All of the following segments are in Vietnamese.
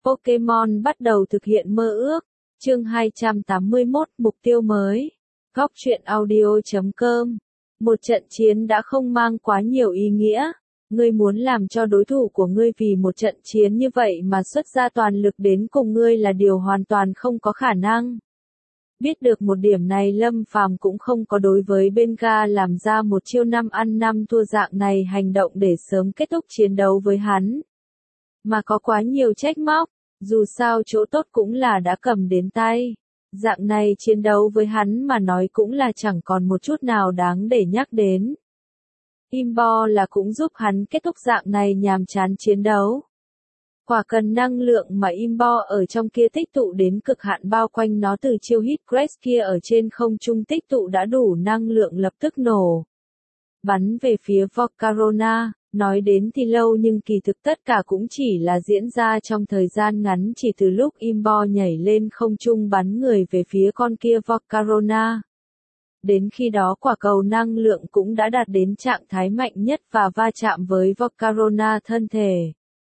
Pokemon bắt đầu thực hiện mơ ước. Chương 281 Mục tiêu mới. Góc truyện audio.com. Một trận chiến đã không mang quá nhiều ý nghĩa. Ngươi muốn làm cho đối thủ của ngươi vì một trận chiến như vậy mà xuất ra toàn lực đến cùng ngươi là điều hoàn toàn không có khả năng. Biết được một điểm này, Lâm Phàm cũng không có đối với Benga làm ra một chiêu 5 ăn 5 thua dạng này hành động để sớm kết thúc chiến đấu với hắn. Mà có quá nhiều trách móc, dù sao chỗ tốt cũng là đã cầm đến tay. Dạng này chiến đấu với hắn mà nói cũng là chẳng còn một chút nào đáng để nhắc đến. Imbo là cũng giúp hắn kết thúc dạng này nhàm chán chiến đấu. Quả cần năng lượng mà Imbo ở trong kia tích tụ đến cực hạn bao quanh nó từ chiêu hit crest kia ở trên không trung tích tụ đã đủ năng lượng lập tức nổ. Bắn về phía Volcarona, nói đến thì lâu nhưng kỳ thực tất cả cũng chỉ là diễn ra trong thời gian ngắn, chỉ từ lúc Imbo nhảy lên không trung bắn người về phía con kia Volcarona. Đến khi đó quả cầu năng lượng cũng đã đạt đến trạng thái mạnh nhất và va chạm với Volcarona thân thể.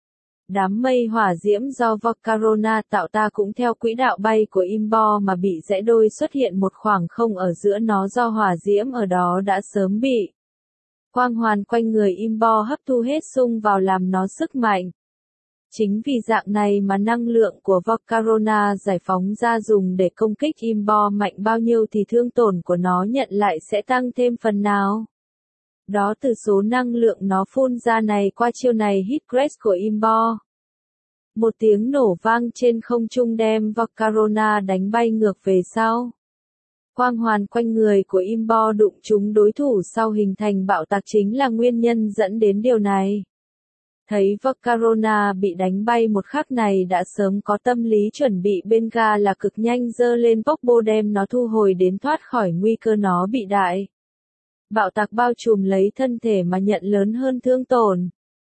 Đám mây hỏa diễm do Volcarona tạo ta cũng theo quỹ đạo bay của Imbo mà bị rẽ đôi, xuất hiện một khoảng không ở giữa nó do hỏa diễm ở đó đã sớm bị quang hoàn quanh người Imbo hấp thu hết xung vào làm nó sức mạnh. Chính vì dạng này mà năng lượng của Volcarona giải phóng ra dùng để công kích Imbo mạnh bao nhiêu thì thương tổn của nó nhận lại sẽ tăng thêm phần nào. Đó từ số năng lượng nó phun ra này qua chiêu này hit crest của Imbo. Một tiếng nổ vang trên không trung đem Volcarona đánh bay ngược về sau. Quang hoàn quanh người của Imbo đụng trúng đối thủ sau hình thành bạo tạc chính là nguyên nhân dẫn đến điều này. Thấy Volcarona bị đánh bay một khắc này đã sớm có tâm lý chuẩn bị, Benga là cực nhanh giơ lên Pokeball đem nó thu hồi đến thoát khỏi nguy cơ nó bị đại bạo tạc bao trùm lấy thân thể mà nhận lớn hơn thương tổn.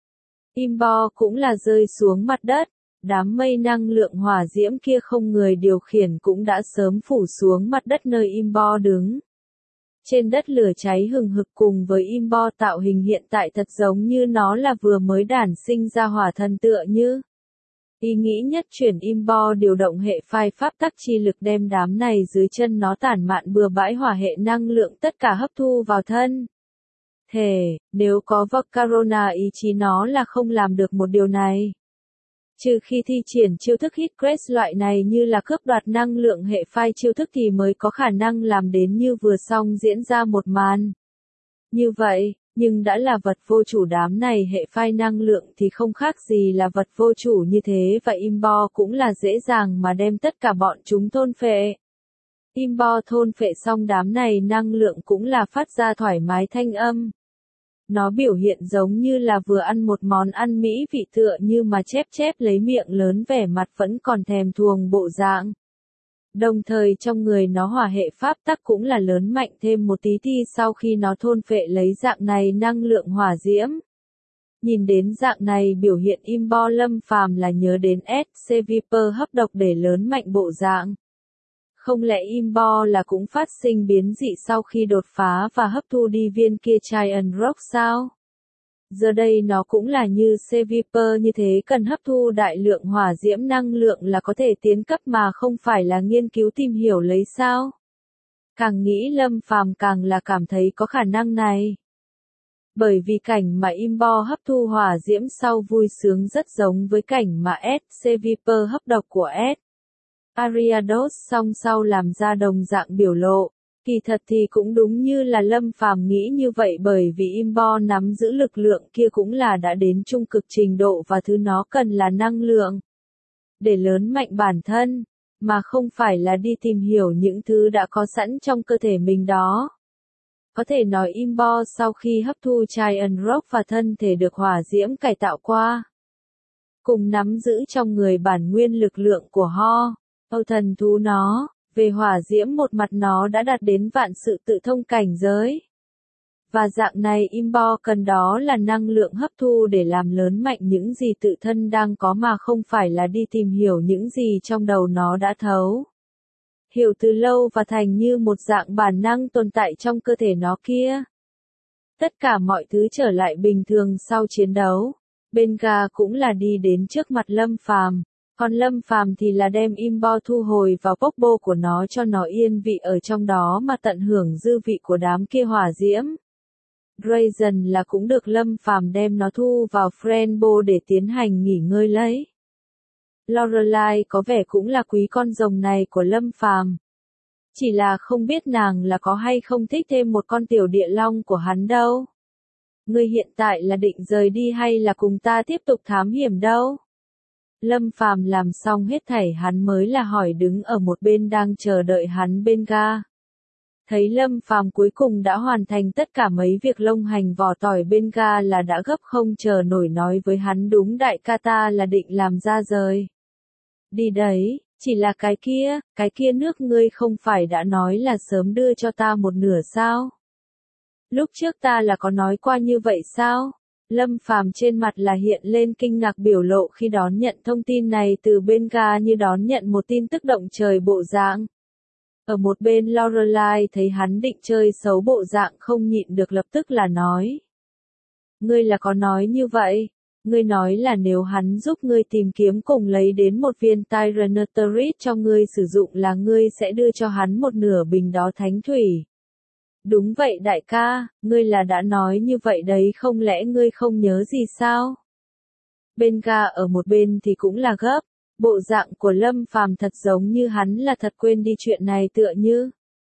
Imbo cũng là rơi xuống mặt đất, đám mây năng lượng hỏa diễm kia không người điều khiển cũng đã sớm phủ xuống mặt đất nơi Imbo đứng. Trên đất lửa cháy hừng hực cùng với Imbo tạo hình hiện tại thật giống như nó là vừa mới đản sinh ra hỏa thần tựa như. Ý nghĩ nhất chuyển Imbo điều động hệ phai pháp tắc chi lực đem đám này dưới chân nó tản mạn bừa bãi hỏa hệ năng lượng tất cả hấp thu vào thân thể, nếu có Volcarona ý chí nó là không làm được một điều này. Trừ khi thi triển chiêu thức hit crest loại này như là cướp đoạt năng lượng hệ phai chiêu thức thì mới có khả năng làm đến như vừa xong diễn ra một màn. Như vậy, nhưng đã là vật vô chủ đám này hệ phai năng lượng thì không khác gì là vật vô chủ như thế, và Imbo cũng là dễ dàng mà đem tất cả bọn chúng thôn phệ. Imbo thôn phệ xong đám này năng lượng cũng là phát ra thoải mái thanh âm. Nó biểu hiện giống như là vừa ăn một món ăn mỹ vị tựa như mà chép lấy miệng lớn, vẻ mặt vẫn còn thèm thuồng bộ dạng. Đồng thời trong người nó hỏa hệ pháp tắc cũng là lớn mạnh thêm một tí thì sau khi nó thôn phệ lấy dạng này năng lượng hỏa diễm. Nhìn đến dạng này biểu hiện Imbo, Lâm Phàm là nhớ đến SC Viper hấp độc để lớn mạnh bộ dạng. Không lẽ Imbo là cũng phát sinh biến dị sau khi đột phá và hấp thu đi viên kia Giant Rock sao? Giờ đây nó cũng là như C-Viper như thế, cần hấp thu đại lượng hỏa diễm năng lượng là có thể tiến cấp mà không phải là nghiên cứu tìm hiểu lấy sao? Càng nghĩ Lâm Phàm càng là cảm thấy có khả năng này. Bởi vì cảnh mà Imbo hấp thu hỏa diễm sau vui sướng rất giống với cảnh mà C-Viper hấp độc của Ariados song sau làm ra đồng dạng biểu lộ. Kỳ thật thì cũng đúng như là Lâm Phàm nghĩ như vậy, bởi vì Imbo nắm giữ lực lượng kia cũng là đã đến trung cực trình độ và thứ nó cần là năng lượng để lớn mạnh bản thân, mà không phải là đi tìm hiểu những thứ đã có sẵn trong cơ thể mình đó. Có thể nói Imbo sau khi hấp thu Giant Rock và thân thể được hỏa diễm cải tạo qua, cùng nắm giữ trong người bản nguyên lực lượng của thần thú nó. Về hỏa diễm một mặt nó đã đạt đến vạn sự tự thông cảnh giới. Và dạng này Imbo cần đó là năng lượng hấp thu để làm lớn mạnh những gì tự thân đang có mà không phải là đi tìm hiểu những gì trong đầu nó đã thấu hiểu từ lâu và thành như một dạng bản năng tồn tại trong cơ thể nó kia. Tất cả mọi thứ trở lại bình thường sau chiến đấu. Benga cũng là đi đến trước mặt Lâm Phàm. Còn Lâm Phàm thì là đem Imbo thu hồi vào Popbo của nó cho nó yên vị ở trong đó mà tận hưởng dư vị của đám kia hỏa diễm. Drazen là cũng được Lâm Phàm đem nó thu vào Frenbo để tiến hành nghỉ ngơi lấy. Lorelai có vẻ cũng là quý con rồng này của Lâm Phàm. Chỉ là không biết nàng là có hay không thích thêm một con tiểu địa long của hắn đâu. Ngươi hiện tại là định rời đi hay là cùng ta tiếp tục thám hiểm đâu? Lâm Phàm làm xong hết thảy hắn mới là hỏi đứng ở một bên đang chờ đợi hắn bên ga. Thấy Lâm Phàm cuối cùng đã hoàn thành tất cả mấy việc lông hành vỏ tỏi bên ga là đã gấp không chờ nổi nói với hắn đúng đại ca ta là định làm ra rời. Đi đấy, chỉ là cái kia nước ngươi không phải đã nói là sớm đưa cho ta một nửa sao? Lúc trước ta là có nói qua như vậy sao? Lâm Phàm trên mặt là hiện lên kinh ngạc biểu lộ khi đón nhận thông tin này từ bên ga như đón nhận một tin tức động trời bộ dạng. Ở một bên Lorelai thấy hắn định chơi xấu bộ dạng không nhịn được lập tức là nói. Ngươi là có nói như vậy? Ngươi nói là nếu hắn giúp ngươi tìm kiếm cùng lấy đến một viên Tyrannosaurus cho ngươi sử dụng là ngươi sẽ đưa cho hắn một nửa bình đó thánh thủy. Đúng vậy đại ca, ngươi là đã nói như vậy đấy không lẽ ngươi không nhớ gì sao? Bên ga ở một bên thì cũng là gấp, bộ dạng của Lâm Phàm thật giống như hắn là thật quên đi chuyện này tựa như.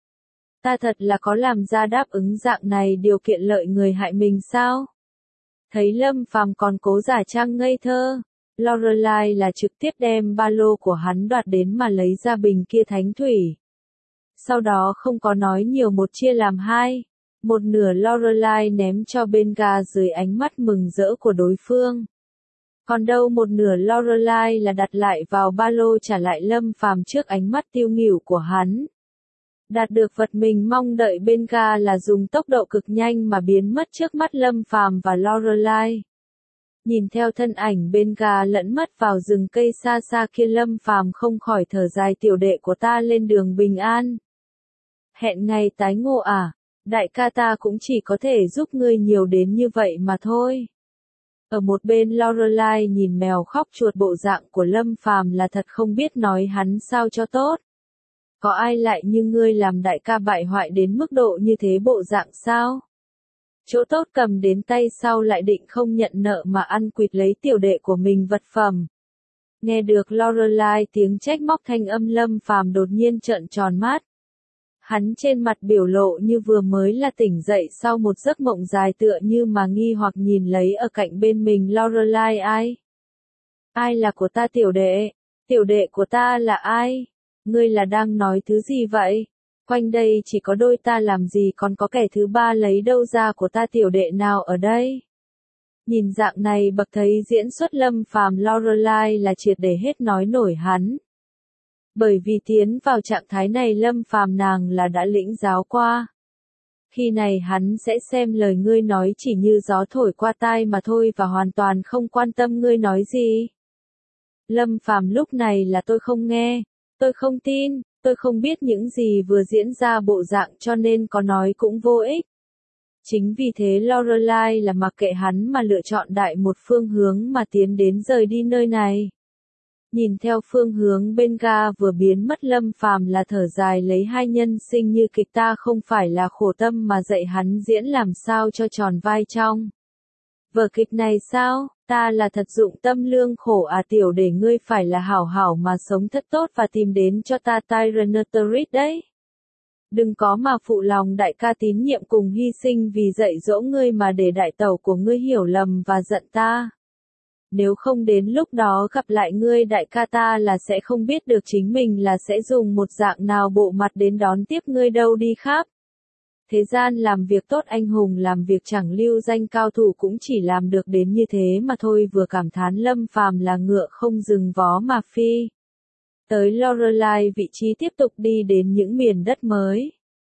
Ta thật là có làm ra đáp ứng dạng này điều kiện lợi người hại mình sao? Thấy Lâm Phàm còn cố giả trang ngây thơ, Lorelai là trực tiếp đem ba lô của hắn đoạt đến mà lấy ra bình kia thánh thủy. Sau đó không có nói nhiều một chia làm hai, một nửa Lorelai ném cho bên ga dưới ánh mắt mừng rỡ của đối phương. Còn đâu một nửa Lorelai là đặt lại vào ba lô trả lại Lâm Phàm trước ánh mắt tiêu nghỉu của hắn. Đạt được vật mình mong đợi bên ga là dùng tốc độ cực nhanh mà biến mất trước mắt Lâm Phàm và Lorelai. Nhìn theo thân ảnh bên ga lẫn mất vào rừng cây xa xa kia Lâm Phàm không khỏi thở dài tiểu đệ của ta lên đường bình an. Hẹn ngày tái ngộ à, đại ca ta cũng chỉ có thể giúp ngươi nhiều đến như vậy mà thôi. Ở một bên Lorelai nhìn mèo khóc chuột bộ dạng của Lâm Phàm là thật không biết nói hắn sao cho tốt. Có ai lại như ngươi làm đại ca bại hoại đến mức độ như thế bộ dạng sao? Chỗ tốt cầm đến tay sau lại định không nhận nợ mà ăn quỵt lấy tiểu đệ của mình vật phẩm. Nghe được Lorelai tiếng trách móc thanh âm Lâm Phàm đột nhiên trợn tròn mắt. Hắn trên mặt biểu lộ như vừa mới là tỉnh dậy sau một giấc mộng dài tựa như mà nghi hoặc nhìn lấy ở cạnh bên mình Lorelai ai? Ai là của ta tiểu đệ? Tiểu đệ của ta là ai? Ngươi là đang nói thứ gì vậy? Quanh đây chỉ có đôi ta làm gì còn có kẻ thứ ba lấy đâu ra của ta tiểu đệ nào ở đây? Nhìn dạng này bậc thấy diễn xuất Lâm Phàm Lorelai là triệt để hết nói nổi hắn. Bởi vì tiến vào trạng thái này Lâm Phàm nàng là đã lĩnh giáo qua. Khi này hắn sẽ xem lời ngươi nói chỉ như gió thổi qua tai mà thôi và hoàn toàn không quan tâm ngươi nói gì. Lâm Phàm lúc này là tôi không nghe, tôi không tin, tôi không biết những gì vừa diễn ra bộ dạng cho nên có nói cũng vô ích. Chính vì thế Lorelai là mặc kệ hắn mà lựa chọn đại một phương hướng mà tiến đến rời đi nơi này. Nhìn theo phương hướng bên ga vừa biến mất Lâm Phàm là thở dài lấy hai nhân sinh như kịch ta không phải là khổ tâm mà dạy hắn diễn làm sao cho tròn vai trong. Vở kịch này sao, ta là thật dụng tâm lương khổ à tiểu để ngươi phải là hảo hảo mà sống thật tốt và tìm đến cho ta Tyrannosaurus đấy. Đừng có mà phụ lòng đại ca tín nhiệm cùng hy sinh vì dạy dỗ ngươi mà để đại tẩu của ngươi hiểu lầm và giận ta. Nếu không đến lúc đó gặp lại ngươi đại ca ta là sẽ không biết được chính mình là sẽ dùng một dạng nào bộ mặt đến đón tiếp ngươi đâu đi khắp. Thế gian làm việc tốt anh hùng làm việc chẳng lưu danh cao thủ cũng chỉ làm được đến như thế mà thôi vừa cảm thán Lâm Phàm là ngựa không dừng vó mà phi. Tới Lorelai vị trí tiếp tục đi đến những miền đất mới.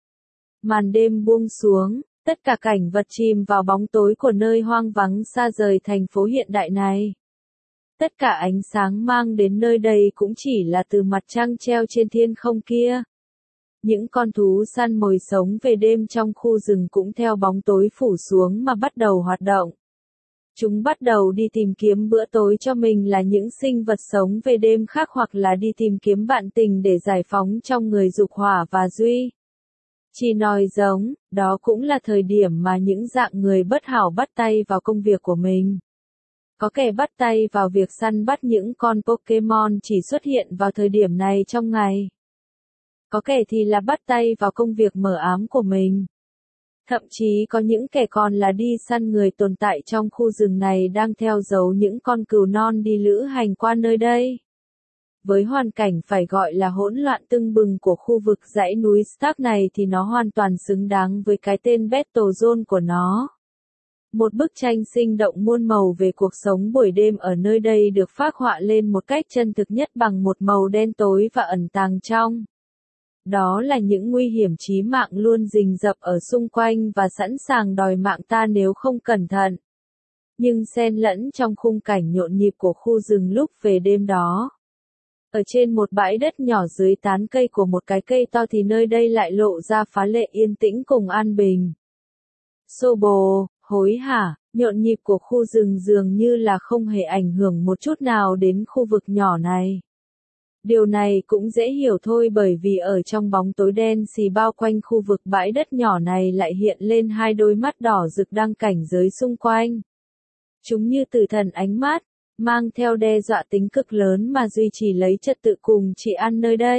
Màn đêm buông xuống, tất cả cảnh vật chìm vào bóng tối của nơi hoang vắng xa rời thành phố hiện đại này. Tất cả ánh sáng mang đến nơi đây cũng chỉ là từ mặt trăng treo trên thiên không kia. Những con thú săn mồi sống về đêm trong khu rừng cũng theo bóng tối phủ xuống mà bắt đầu hoạt động. Chúng bắt đầu đi tìm kiếm bữa tối cho mình là những sinh vật sống về đêm khác hoặc là đi tìm kiếm bạn tình để giải phóng trong người dục hỏa và duy. Chỉ nói giống, đó cũng là thời điểm mà những dạng người bất hảo bắt tay vào công việc của mình. Có kẻ bắt tay vào việc săn bắt những con Pokémon chỉ xuất hiện vào thời điểm này trong ngày. Có kẻ thì là bắt tay vào công việc mờ ám của mình. Thậm chí có những kẻ còn là đi săn người tồn tại trong khu rừng này đang theo dấu những con cừu non đi lữ hành qua nơi đây. Với hoàn cảnh phải gọi là hỗn loạn tưng bừng của khu vực dãy núi Stark này thì nó hoàn toàn xứng đáng với cái tên Battle Zone của nó. Một bức tranh sinh động muôn màu về cuộc sống buổi đêm ở nơi đây được phác họa lên một cách chân thực nhất bằng một màu đen tối và ẩn tàng trong. Đó là những nguy hiểm chí mạng luôn rình rập ở xung quanh và sẵn sàng đòi mạng ta nếu không cẩn thận. Nhưng xen lẫn trong khung cảnh nhộn nhịp của khu rừng lúc về đêm đó. Ở trên một bãi đất nhỏ dưới tán cây của một cái cây to thì nơi đây lại lộ ra phá lệ yên tĩnh cùng an bình. Xô bồ, hối hả, nhộn nhịp của khu rừng dường như là không hề ảnh hưởng một chút nào đến khu vực nhỏ này. Điều này cũng dễ hiểu thôi bởi vì ở trong bóng tối đen xì bao quanh khu vực bãi đất nhỏ này lại hiện lên hai đôi mắt đỏ rực đang cảnh giới xung quanh. Chúng như tử thần ánh mát, mang theo đe dọa tính cực lớn mà duy trì lấy trật tự cùng trị an nơi đây.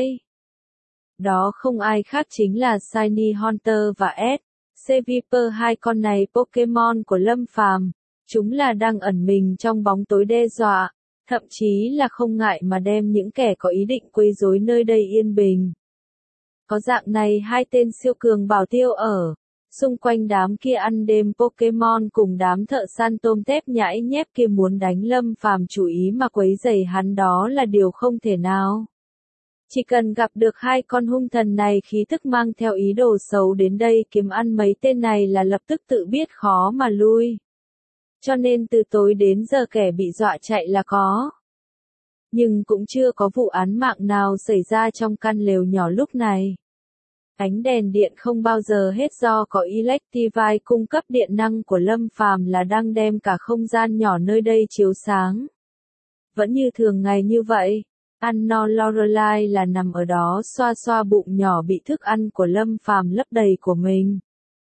Đó không ai khác chính là Shiny Haunter và Seviper, hai con này Pokémon của Lâm Phàm. Chúng là đang ẩn mình trong bóng tối đe dọa, thậm chí là không ngại mà đem những kẻ có ý định quấy rối nơi đây yên bình. Có dạng này hai tên siêu cường bảo tiêu ở xung quanh đám kia ăn đêm Pokémon cùng đám thợ săn tôm tép nhãi nhép kia muốn đánh Lâm Phàm chủ ý mà quấy rầy hắn đó là điều không thể nào. Chỉ cần gặp được hai con hung thần này khí tức mang theo ý đồ xấu đến đây kiếm ăn mấy tên này là lập tức tự biết khó mà lui. Cho nên từ tối đến giờ kẻ bị dọa chạy là có. Nhưng cũng chưa có vụ án mạng nào xảy ra trong căn lều nhỏ lúc này. Ánh đèn điện không bao giờ hết do có Electivire cung cấp điện năng của Lâm Phàm là đang đem cả không gian nhỏ nơi đây chiếu sáng. Vẫn như thường ngày như vậy, ăn no Lorelai là nằm ở đó xoa xoa bụng nhỏ bị thức ăn của Lâm Phàm lấp đầy của mình.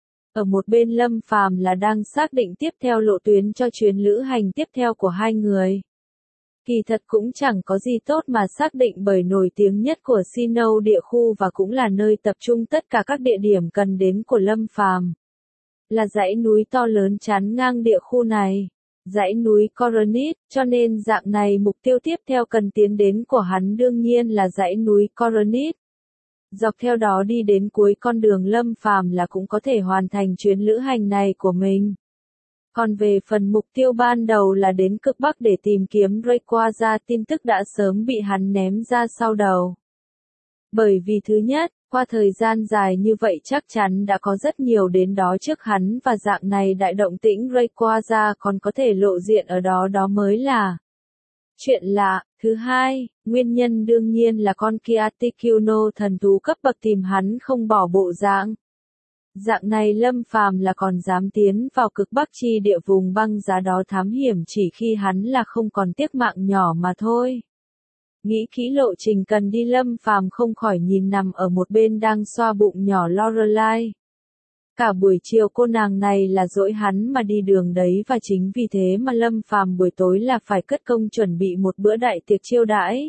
Ở một bên Lâm Phàm là đang xác định tiếp theo lộ tuyến cho chuyến lữ hành tiếp theo của hai người. Kỳ thật cũng chẳng có gì tốt mà xác định bởi nổi tiếng nhất của Sinnoh địa khu và cũng là nơi tập trung tất cả các địa điểm cần đến của Lâm Phàm. Là dãy núi to lớn chắn ngang địa khu này. Dãy núi Coronet, cho nên dạng này mục tiêu tiếp theo cần tiến đến của hắn đương nhiên là dãy núi Coronet. Dọc theo đó đi đến cuối con đường Lâm Phàm là cũng có thể hoàn thành chuyến lữ hành này của mình. Còn về phần mục tiêu ban đầu là đến cực Bắc để tìm kiếm Rayquaza, tin tức đã sớm bị hắn ném ra sau đầu. Bởi vì thứ nhất, qua thời gian dài như vậy chắc chắn đã có rất nhiều đến đó trước hắn và dạng này đại động tĩnh Rayquaza còn có thể lộ diện ở đó mới là chuyện lạ. Thứ hai, nguyên nhân đương nhiên là con kia Articuno thần thú cấp bậc tìm hắn không bỏ bộ dạng. Dạng này Lâm Phàm là còn dám tiến vào cực Bắc chi địa vùng băng giá đó thám hiểm chỉ khi hắn là không còn tiếc mạng nhỏ mà thôi. Nghĩ kỹ lộ trình cần đi Lâm Phàm không khỏi nhìn nằm ở một bên đang xoa bụng nhỏ Lorelai. Cả buổi chiều cô nàng này là dỗi hắn mà đi đường đấy và chính vì thế mà Lâm Phàm buổi tối là phải cất công chuẩn bị một bữa đại tiệc chiêu đãi.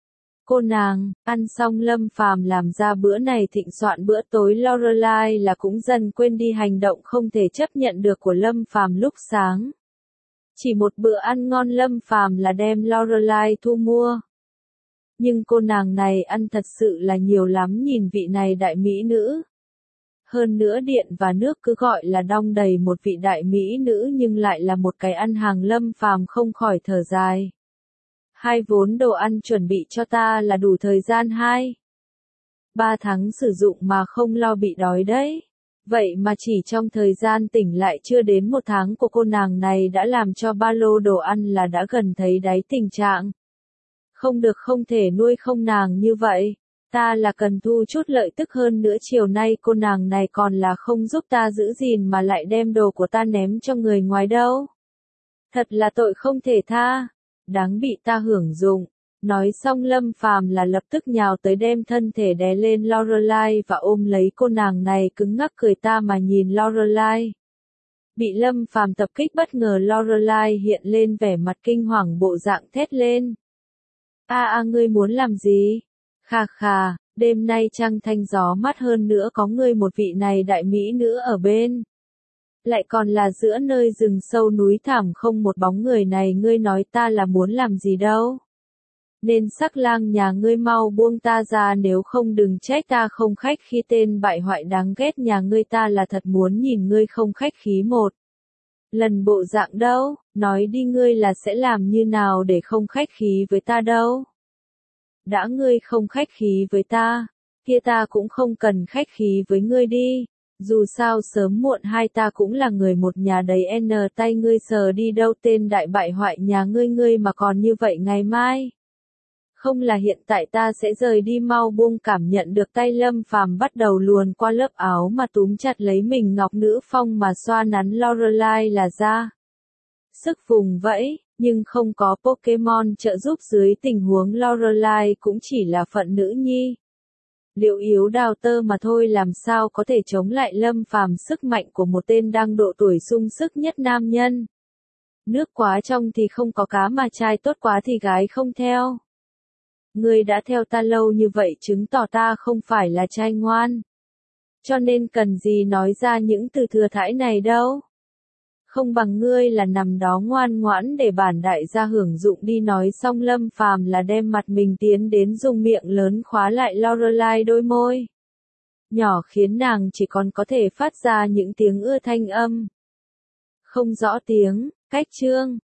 Cô nàng, ăn xong Lâm Phàm làm ra bữa này thịnh soạn bữa tối Lorelai là cũng dần quên đi hành động không thể chấp nhận được của Lâm Phàm lúc sáng. Chỉ một bữa ăn ngon Lâm Phàm là đem Lorelai thu mua. Nhưng cô nàng này ăn thật sự là nhiều lắm nhìn vị này đại mỹ nữ. Hơn nữa điện và nước cứ gọi là đong đầy một vị đại mỹ nữ nhưng lại là một cái ăn hàng Lâm Phàm không khỏi thở dài. Hai vốn đồ ăn chuẩn bị cho ta là đủ thời gian 2-3 tháng sử dụng mà không lo bị đói đấy. Vậy mà chỉ trong thời gian tỉnh lại chưa đến 1 tháng của cô nàng này đã làm cho ba lô đồ ăn là đã gần thấy đáy tình trạng. Không được, không thể nuôi không nàng như vậy. Ta là cần thu chút lợi tức hơn nữa, chiều nay cô nàng này còn là không giúp ta giữ gìn mà lại đem đồ của ta ném cho người ngoài đâu. Thật là tội không thể tha, đáng bị ta hưởng dụng. Nói xong Lâm Phàm là lập tức nhào tới đem thân thể đè lên Lorelai và ôm lấy cô nàng này cứng ngắc cười ta mà nhìn Lorelai. Bị Lâm Phàm tập kích bất ngờ Lorelai hiện lên vẻ mặt kinh hoàng bộ dạng thét lên. Ngươi muốn làm gì? Khà khà, đêm nay trăng thanh gió mát hơn nữa có ngươi một vị này đại mỹ nữ ở bên. Lại còn là giữa nơi rừng sâu núi thẳm không một bóng người này ngươi nói ta là muốn làm gì đâu. Nên sắc lang nhà ngươi mau buông ta ra nếu không đừng trách ta không khách khí tên bại hoại đáng ghét nhà ngươi ta là thật muốn nhìn ngươi không khách khí một. Lần bộ dạng đâu, nói đi ngươi là sẽ làm như nào để không khách khí với ta đâu. Đã ngươi không khách khí với ta, kia ta cũng không cần khách khí với ngươi đi. Dù sao sớm muộn hai ta cũng là người một nhà đấy tay ngươi sờ đi đâu tên đại bại hoại nhà ngươi mà còn như vậy ngày mai. Không là hiện tại ta sẽ rời đi mau buông cảm nhận được tay Lâm Phàm bắt đầu luồn qua lớp áo mà túm chặt lấy mình ngọc nữ phong mà xoa nắn Lorelai là ra. Sức vùng vẫy, nhưng không có Pokemon trợ giúp dưới tình huống Lorelai cũng chỉ là phận nữ nhi. Liệu yếu đào tơ mà thôi làm sao có thể chống lại Lâm Phàm sức mạnh của một tên đang độ tuổi sung sức nhất nam nhân. Nước quá trong thì không có cá mà trai tốt quá thì gái không theo. Ngươi đã theo ta lâu như vậy chứng tỏ ta không phải là trai ngoan. Cho nên cần gì nói ra những từ thừa thãi này đâu. Không bằng ngươi là nằm đó ngoan ngoãn để bản đại gia hưởng dụng đi nói xong Lâm Phàm là đem mặt mình tiến đến dùng miệng lớn khóa lại Lorelai đôi môi. Nhỏ khiến nàng chỉ còn có thể phát ra những tiếng ưa thanh âm. Không rõ tiếng, cách chương.